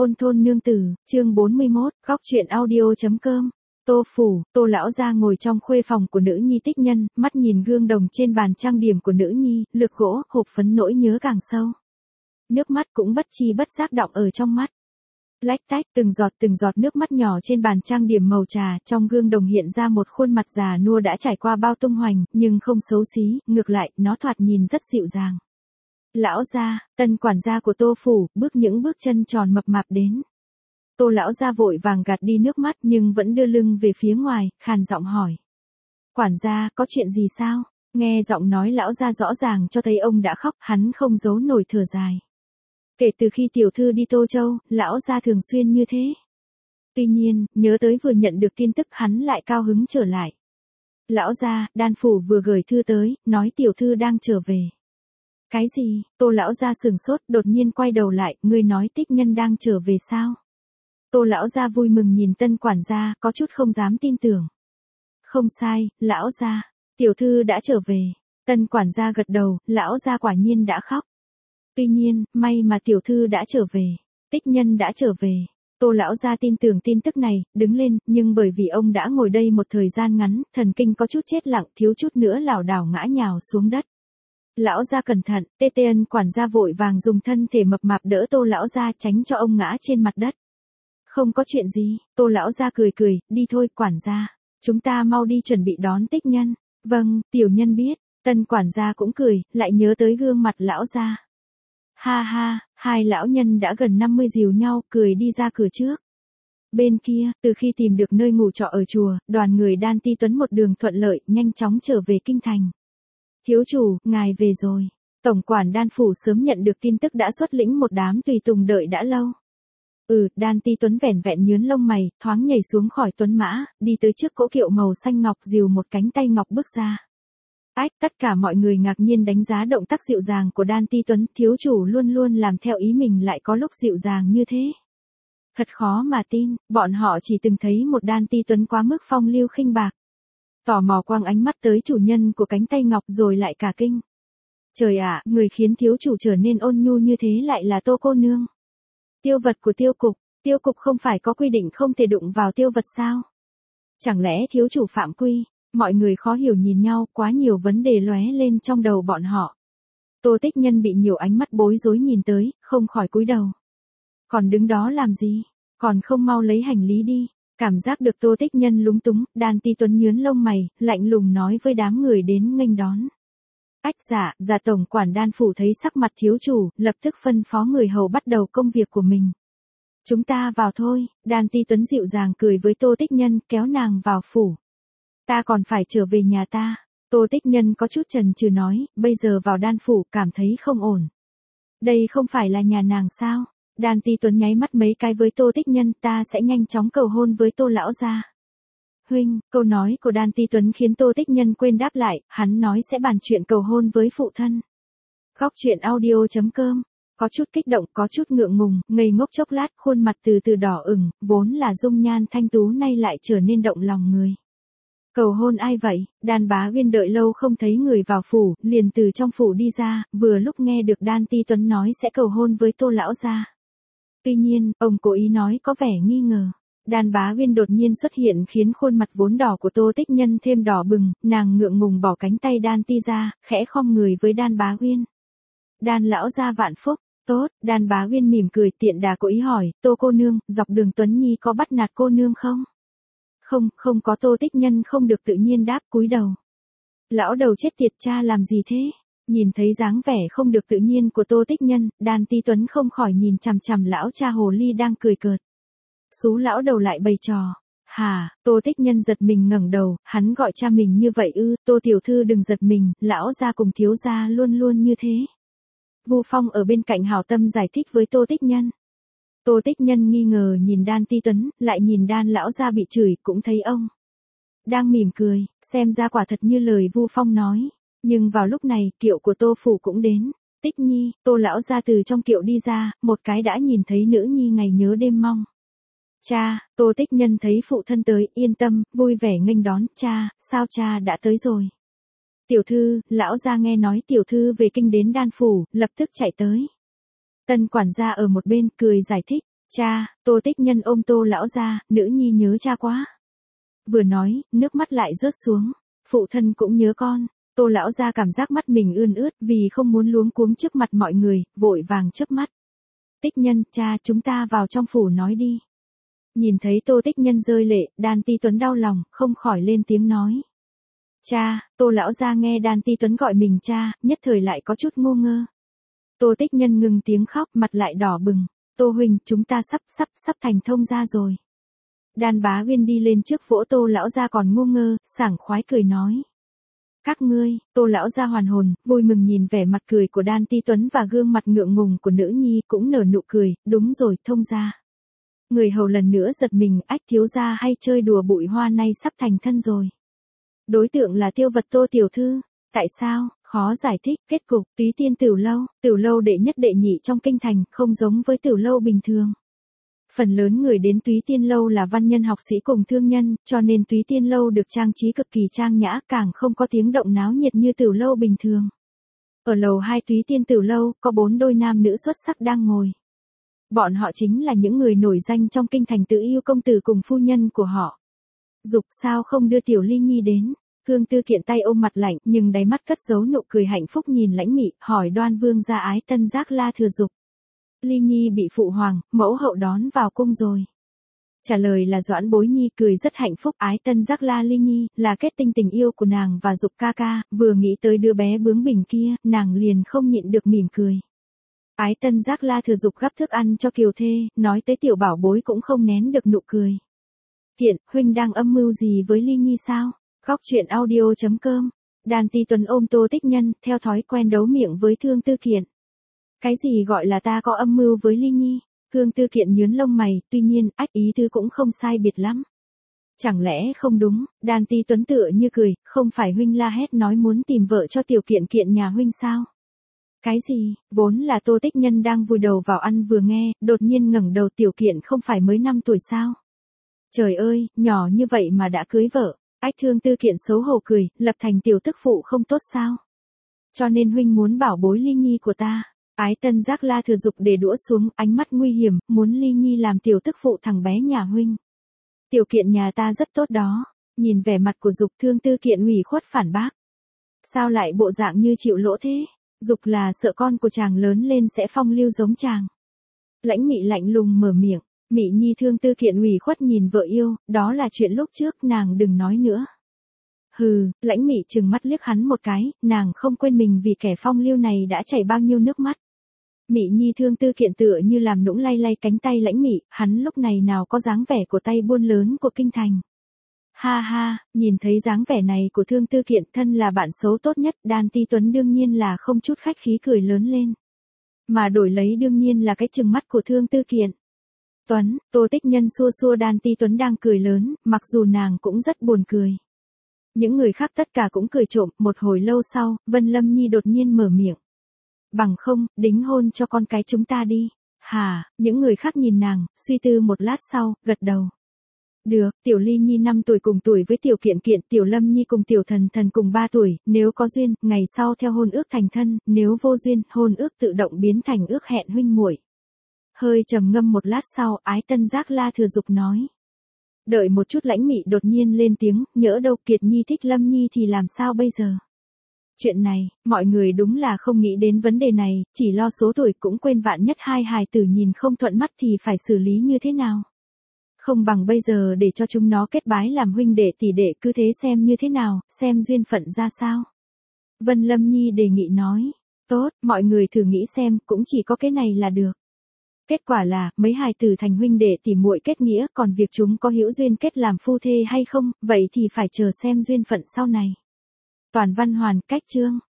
Ôn thôn nương tử, chương 41, góc truyện audio.com. Tô phủ, Tô lão gia ngồi trong khuê phòng của nữ nhi Tích Nhân, mắt nhìn gương đồng trên bàn trang điểm của nữ nhi, lược gỗ, hộp phấn nỗi nhớ càng sâu. Nước mắt cũng bất chi bất giác đọng ở trong mắt. Lách tách, từng giọt nước mắt nhỏ trên bàn trang điểm màu trà, trong gương đồng hiện ra một khuôn mặt già nua đã trải qua bao tung hoành, nhưng không xấu xí, ngược lại, nó thoạt nhìn rất dịu dàng. Lão gia, tân quản gia của Tô phủ, những bước chân tròn mập mạp đến. Tô lão gia vội vàng gạt đi nước mắt nhưng vẫn đưa lưng về phía ngoài, khàn giọng hỏi. Quản gia, có chuyện gì sao? Nghe giọng nói lão gia rõ ràng cho thấy ông đã khóc, hắn không giấu nổi thở dài. Kể từ khi tiểu thư đi Tô Châu, lão gia thường xuyên như thế. Tuy nhiên, nhớ tới vừa nhận được tin tức hắn lại cao hứng trở lại. Lão gia, đan phủ vừa gửi thư tới, nói tiểu thư đang trở về. Cái gì? Tô lão gia sửng sốt, đột nhiên quay đầu lại, ngươi nói Tích Nhân đang trở về sao? Tô lão gia vui mừng nhìn tân quản gia, có chút không dám tin tưởng. Không sai, lão gia, tiểu thư đã trở về. Tân quản gia gật đầu, lão gia quả nhiên đã khóc. Tuy nhiên, may mà tiểu thư đã trở về. Tích Nhân đã trở về. Tô lão gia tin tưởng tin tức này, đứng lên, nhưng bởi vì ông đã ngồi đây một thời gian ngắn, thần kinh có chút chết lặng, thiếu chút nữa lảo đảo ngã nhào xuống đất. Lão gia cẩn thận, TTN quản gia vội vàng dùng thân thể mập mạp đỡ Tô lão gia tránh cho ông ngã trên mặt đất. Không có chuyện gì, Tô lão gia cười, đi thôi quản gia, chúng ta mau đi chuẩn bị đón Tích Nhân. Vâng, tiểu nhân biết, tân quản gia cũng cười, lại nhớ tới gương mặt lão gia. Ha ha, hai lão nhân đã gần 50 dìu nhau, cười đi ra cửa trước. Bên kia, từ khi tìm được nơi ngủ trọ ở chùa, đoàn người Đan Ti Tuấn một đường thuận lợi, nhanh chóng trở về kinh thành. Thiếu chủ, ngài về rồi. Tổng quản Đan phủ sớm nhận được tin tức đã xuất lĩnh một đám tùy tùng đợi đã lâu. Đan Ti Tuấn vẻn vẹn nhướng lông mày, thoáng nhảy xuống khỏi tuấn mã, đi tới trước cỗ kiệu màu xanh ngọc dìu một cánh tay ngọc bước ra. Tất cả mọi người ngạc nhiên đánh giá động tác dịu dàng của Đan Ti Tuấn, thiếu chủ luôn luôn làm theo ý mình lại có lúc dịu dàng như thế. Thật khó mà tin, bọn họ chỉ từng thấy một Đan Ti Tuấn quá mức phong lưu khinh bạc. Tò mò quang ánh mắt tới chủ nhân của cánh tay ngọc rồi lại cả kinh. Trời ạ, người khiến thiếu chủ trở nên ôn nhu như thế lại là Tô cô nương. Tiêu vật của tiêu cục không phải có quy định không thể đụng vào tiêu vật sao? Chẳng lẽ thiếu chủ phạm quy? Mọi người khó hiểu nhìn nhau, quá nhiều vấn đề lóe lên trong đầu bọn họ. Tô Tích Nhân bị nhiều ánh mắt bối rối nhìn tới, không khỏi cúi đầu. Còn đứng đó làm gì? Còn không mau lấy hành lý đi. Cảm giác được Tô Tích Nhân lúng túng, Đan Ti Tuấn nhướng lông mày, lạnh lùng nói với đám người đến nghênh đón. Dạ tổng quản Đan phủ thấy sắc mặt thiếu chủ, lập tức phân phó người hầu bắt đầu công việc của mình. Chúng ta vào thôi, Đan Ti Tuấn dịu dàng cười với Tô Tích Nhân, kéo nàng vào phủ. Ta còn phải trở về nhà ta. Tô Tích Nhân có chút chần chừ nói, bây giờ vào Đan phủ cảm thấy không ổn. Đây không phải là nhà nàng sao? Đan Ti Tuấn nháy mắt mấy cái với Tô Tích Nhân, ta sẽ nhanh chóng cầu hôn với Tô lão gia. Huynh, câu nói của Đan Ti Tuấn khiến Tô Tích Nhân quên đáp lại, hắn nói sẽ bàn chuyện cầu hôn với phụ thân. Góc truyện audio.com. Có chút kích động, có chút ngượng ngùng, ngây ngốc chốc lát, khuôn mặt từ từ đỏ ửng, vốn là dung nhan thanh tú nay lại trở nên động lòng người. Cầu hôn ai vậy? Đan Bá Uyên đợi lâu không thấy người vào phủ, liền từ trong phủ đi ra, vừa lúc nghe được Đan Ti Tuấn nói sẽ cầu hôn với Tô lão gia. Tuy nhiên, ông cố ý nói có vẻ nghi ngờ. Đan Bá Uyên đột nhiên xuất hiện khiến khuôn mặt vốn đỏ của Tô Tích Nhân thêm đỏ bừng, nàng ngượng ngùng bỏ cánh tay Đan Ti ra, khẽ khom người với Đan Bá Uyên. Đan lão gia vạn phúc. Tốt, Đan Bá Uyên mỉm cười tiện đà cố ý hỏi, Tô cô nương, dọc đường Tuấn Nhi có bắt nạt cô nương không? Không có. Tô Tích Nhân không được tự nhiên đáp, cúi đầu. Lão đầu chết tiệt, cha làm gì thế? Nhìn thấy dáng vẻ không được tự nhiên của Tô Tích Nhân, Đan Ti Tuấn không khỏi nhìn chằm chằm lão cha hồ ly đang cười cợt. Xú lão đầu lại bày trò. Hả? Tô Tích Nhân giật mình ngẩng đầu, hắn gọi cha mình như vậy ư? Tô tiểu thư đừng giật mình, lão gia cùng thiếu gia luôn luôn như thế. Vu Phong ở bên cạnh hảo tâm giải thích với Tô Tích Nhân. Tô Tích Nhân nghi ngờ nhìn Đan Ti Tuấn, lại nhìn Đan lão gia bị chửi, cũng thấy ông đang mỉm cười, xem ra quả thật như lời Vu Phong nói. Nhưng vào lúc này, kiệu của Tô phủ cũng đến. Tích Nhi, Tô lão gia từ trong kiệu đi ra, một cái đã nhìn thấy nữ nhi ngày nhớ đêm mong. Cha, Tô Tích Nhân thấy phụ thân tới, yên tâm, vui vẻ nghênh đón, cha, sao cha đã tới rồi? Tiểu thư, lão gia nghe nói tiểu thư về kinh đến Đan phủ, lập tức chạy tới. Tân quản gia ở một bên cười giải thích, Cha, Tô Tích Nhân ôm Tô lão gia, nữ nhi nhớ cha quá. Vừa nói, nước mắt lại rớt xuống. Phụ thân cũng nhớ con. Tô lão gia cảm giác mắt mình ươn ướt vì không muốn luống cuống trước mặt mọi người, vội vàng chớp mắt. Tích Nhân, cha, chúng ta vào trong phủ nói đi. Nhìn thấy Tô Tích Nhân rơi lệ, Đan Ti Tuấn đau lòng, không khỏi lên tiếng nói. Cha, Tô lão gia nghe Đan Ti Tuấn gọi mình cha, nhất thời lại có chút ngô ngơ. Tô Tích Nhân ngừng tiếng khóc, mặt lại đỏ bừng. Tô huynh, chúng ta sắp thành thông gia rồi. Đan Bá Huyên đi lên trước vỗ Tô lão gia còn ngô ngơ, sảng khoái cười nói. Các ngươi, Tô lão gia hoàn hồn, vui mừng nhìn vẻ mặt cười của Đan Ti Tuấn và gương mặt ngượng ngùng của nữ nhi cũng nở nụ cười, đúng rồi, thông gia. Người hầu lần nữa giật mình, ách thiếu gia hay chơi đùa bụi hoa nay sắp thành thân rồi. Đối tượng là Tiêu Vật Tô tiểu thư. Tại sao? Khó giải thích. Kết cục, Túy Tiên Tiểu lâu đệ nhất đệ nhị trong kinh thành, không giống với tiểu lâu bình thường. Phần lớn người đến Túy Tiên lâu là văn nhân học sĩ cùng thương nhân, cho nên Túy Tiên lâu được trang trí cực kỳ trang nhã, càng không có tiếng động náo nhiệt như tiểu lâu bình thường. Ở lầu 2 Túy Tiên tiểu lâu, có 4 đôi nam nữ xuất sắc đang ngồi. Bọn họ chính là những người nổi danh trong kinh thành Tự Yêu công tử cùng phu nhân của họ. Dục sao không đưa Tiểu Ly Nhi đến? Khương Tư Kiện tay ôm mặt lạnh, nhưng đáy mắt cất giấu nụ cười hạnh phúc nhìn Lãnh Mị, hỏi Đoan Vương gia Ái Tân Giác La Thừa Dục. Ly Nhi bị phụ hoàng, mẫu hậu đón vào cung rồi. Trả lời là Doãn Bối Nhi cười rất hạnh phúc. Ái Tân Giác La Ly Nhi là kết tinh tình yêu của nàng và Dục ca ca, vừa nghĩ tới đứa bé bướng bỉnh kia, nàng liền không nhịn được mỉm cười. Ái Tân Giác La Thừa Dục gắp thức ăn cho Kiều Thê, nói tới tiểu bảo bối cũng không nén được nụ cười. Kiện, huynh đang âm mưu gì với Ly Nhi sao? Góc truyện audio.com. Đan Ti Tuấn ôm Tô Tích Nhân, theo thói quen đấu miệng với Thương Tư Kiện. Cái gì gọi là ta có âm mưu với Ly Nhi? Thương Tư Kiện nhướng lông mày, tuy nhiên, ý tứ cũng không sai biệt lắm. Chẳng lẽ không đúng? Đan Ti Tuấn tựa như cười, không phải huynh la hét nói muốn tìm vợ cho Tiểu Kiện Kiện nhà huynh sao? Cái gì? Vốn là Tô Tích Nhân đang vùi đầu vào ăn vừa nghe, đột nhiên ngẩng đầu. Tiểu Kiện không phải mới 5 tuổi sao? Trời ơi, nhỏ như vậy mà đã cưới vợ. Thương Tư Kiện xấu hổ cười, lập thành tiểu tức phụ không tốt sao? Cho nên huynh muốn bảo bối Ly Nhi của ta. Ái Tân Giác La Thừa Dục để đũa xuống, ánh mắt nguy hiểm, muốn Ly Nhi làm tiểu tức phụ thằng bé nhà huynh. Tiểu Kiện nhà ta rất tốt đó. Nhìn vẻ mặt của Dục, Thương Tư Kiện ủy khuất phản bác. Sao lại bộ dạng như chịu lỗ thế? Dục là sợ con của chàng lớn lên sẽ phong lưu giống chàng. Lãnh Mị lạnh lùng mở miệng. Mị Nhi. Thương Tư Kiện ủy khuất nhìn vợ yêu, đó là chuyện lúc trước, nàng đừng nói nữa. Hừ, Lãnh Mị trừng mắt liếc hắn một cái, nàng không quên mình vì kẻ phong lưu này đã chảy bao nhiêu nước mắt. Mị Nhi. Thương Tư Kiện tựa như làm nũng lay lay cánh tay Lãnh Mị, hắn lúc này nào có dáng vẻ của tay buôn lớn của kinh thành. Ha ha, nhìn thấy dáng vẻ này của Thương Tư Kiện, thân là bạn xấu tốt nhất, Đan Ti Tuấn đương nhiên là không chút khách khí cười lớn lên. Mà đổi lấy đương nhiên là cái trừng mắt của Thương Tư Kiện. Tuấn, Tô Tích Nhân xua xua Đan Ti Tuấn đang cười lớn, mặc dù nàng cũng rất buồn cười. Những người khác tất cả cũng cười trộm, một hồi lâu sau, Vân Lâm Nhi đột nhiên mở miệng. Bằng không, đính hôn cho con cái chúng ta đi. Hả, những người khác nhìn nàng, suy tư một lát sau, gật đầu. Được, Tiểu Ly Nhi 5 tuổi cùng tuổi với Tiểu Kiện Kiện, Tiểu Lâm Nhi cùng Tiểu Thần Thần cùng 3 tuổi, nếu có duyên, ngày sau theo hôn ước thành thân, nếu vô duyên, hôn ước tự động biến thành ước hẹn huynh muội. Hơi trầm ngâm một lát sau, Ái Tân Giác La Thừa Dục nói. Đợi một chút. Lãnh Mị đột nhiên lên tiếng, nhỡ đâu Kiệt Nhi thích Lâm Nhi thì làm sao bây giờ? Chuyện này, mọi người đúng là không nghĩ đến vấn đề này, chỉ lo số tuổi cũng quên vạn nhất hai hài tử nhìn không thuận mắt thì phải xử lý như thế nào. Không bằng bây giờ để cho chúng nó kết bái làm huynh đệ tỷ đệ, cứ thế xem như thế nào, xem duyên phận ra sao. Vân Lâm Nhi đề nghị nói. Tốt, mọi người thử nghĩ xem, cũng chỉ có cái này là được. Kết quả là, mấy hài tử thành huynh đệ tỉ muội kết nghĩa, còn việc chúng có hữu duyên kết làm phu thê hay không, vậy thì phải chờ xem duyên phận sau này. Toàn văn hoàn, cách chương.